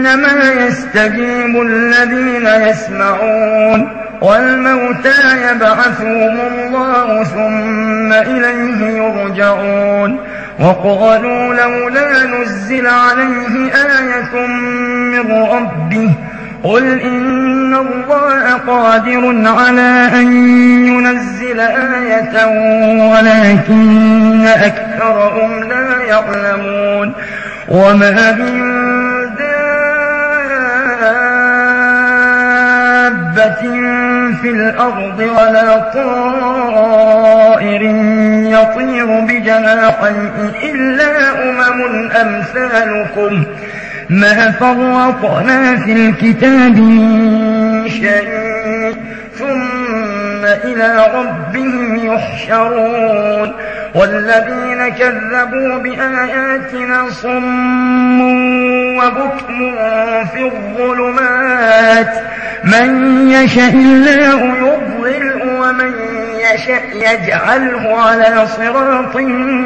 إنما يستجيب الذين يسمعون والموتى يبعثهم الله ثم إليه يرجعون وقالوا لولا نزل عليه آية من ربه قل إن الله قادر على أن ينزل آية ولكن أكثرهم لا يعلمون وما من دابة في الأرض ولا طائر يطير بجناحيه إلا أمم أمثالكم ما فرطنا في الكتاب من شيء ثم إلى ربهم يحشرون والذين كذبوا بآياتنا صم وبكم في الظلمات من يشاء الله يضلل ومن يشاء يجعله على صراط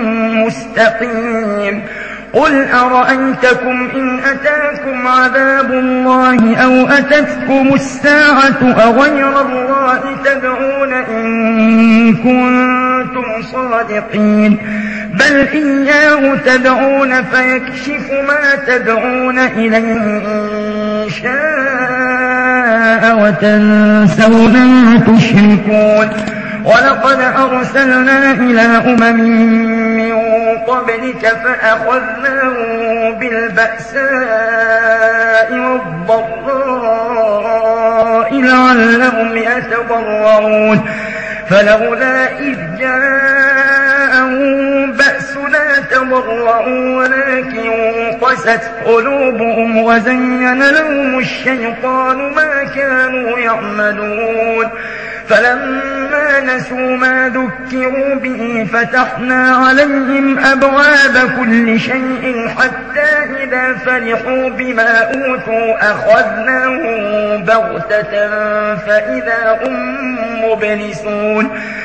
مستقيم قل أرأيتكم إن أتاكم عذاب الله أو أتتكم الساعة أغير الله تدعون إن كنتم صادقين بل إياه تدعون فيكشف ما تدعون إليه إن شاء وتنسون ما تشركون ولقد أرسلنا إلى أمم من قبلك فأخذناهم بالبأساء والضراء لعلهم يتضرعون فلولا إذ جاءهم بأسنا تضرعوا ولكن قست قلوبهم وزين لهم الشيطان ما كانوا يعملون فلما نسوا ما ذكروا به فتحنا عليهم أبواب كل شيء حتى إذا فرحوا بما أوتوا أخذناهم بغتة فإذا هم مبلسون